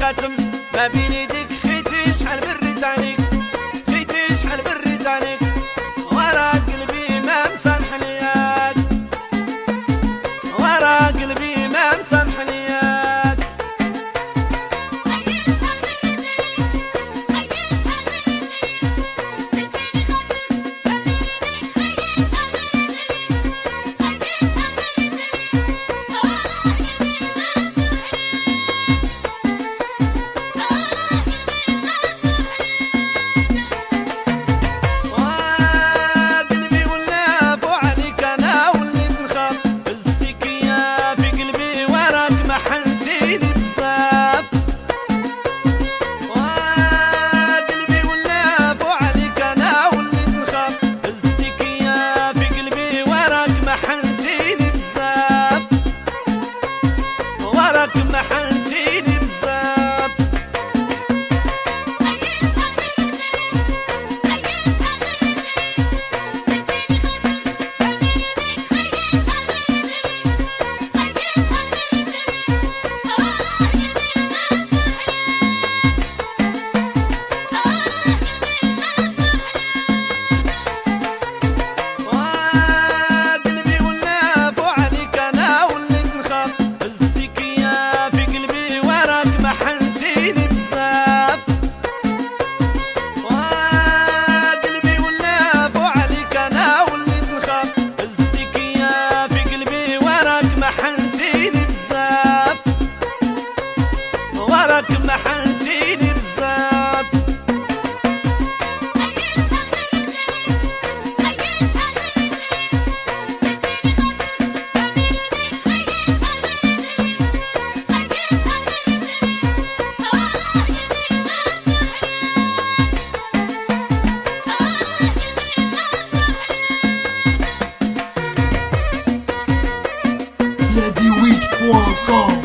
خاتم ما بين يديك. خيتي شحال بريتانيك، خيتي شحال بريتانيك، ورا قلبي ما مسامحني ياك، ورا قلبي ما مسامحني ياك. Ladiweek.com.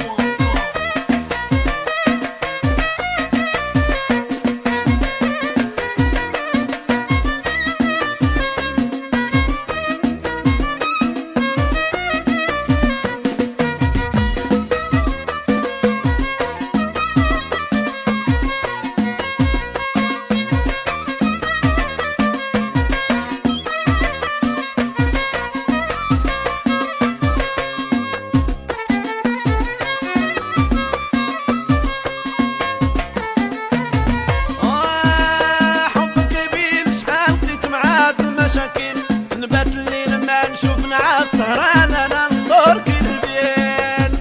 نبات الليل ما نشوف نعاس سهران انا نضور كي البيل.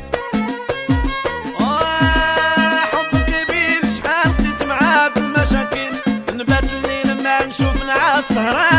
حبك يبين شحال خديت معاه بالمشاكل. نبات الليل ما نشوف نعاس سهران